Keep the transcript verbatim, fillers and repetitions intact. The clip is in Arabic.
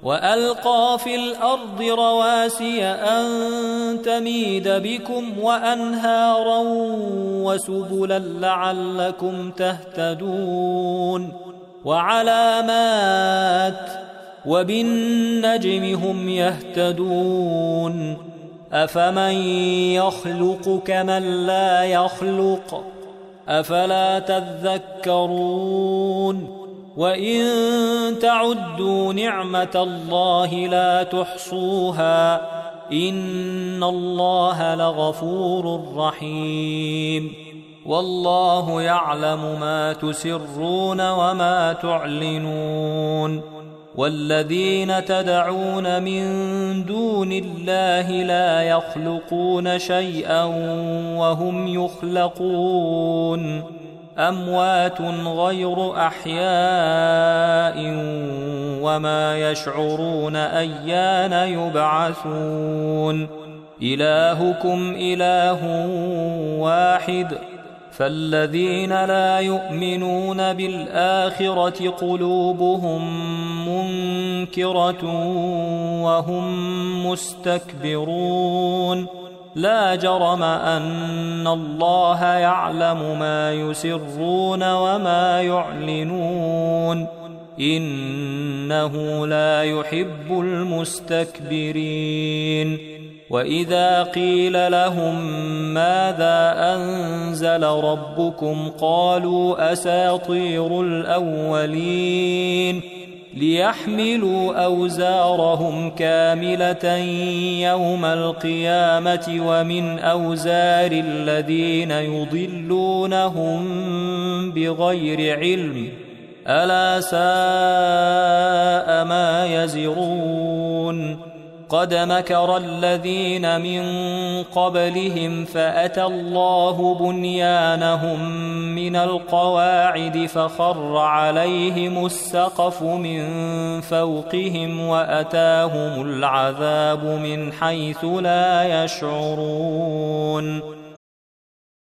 وألقى في الأرض رواسي أن تميد بكم وأنهارا وسبلا لعلكم تهتدون وعلامات وبالنجم هم يهتدون أفمن يخلق كمن لا يخلق أفلا تذكرون وإن تعدوا نعمة الله لا تحصوها إن الله لغفور رحيم والله يعلم ما تسرون وما تعلنون والذين تدعون من دون الله لا يخلقون شيئا وهم يخلقون أموات غير أحياء وما يشعرون أيان يبعثون إلهكم إله واحد فالذين لا يؤمنون بالآخرة قلوبهم منكرة وهم مستكبرون لا جرم أن الله يعلم ما يسرون وما يعلنون إنه لا يحب المستكبرين وإذا قيل لهم ماذا أنزل ربكم قالوا أساطير الأولين ليحملوا أوزارهم كاملة يوم القيامة ومن أوزار الذين يضلونهم بغير علم ألا ساء ما يزرون قد مكر الذين من قبلهم فأتى الله بنيانهم من القواعد فخر عليهم السقف من فوقهم وأتاهم العذاب من حيث لا يشعرون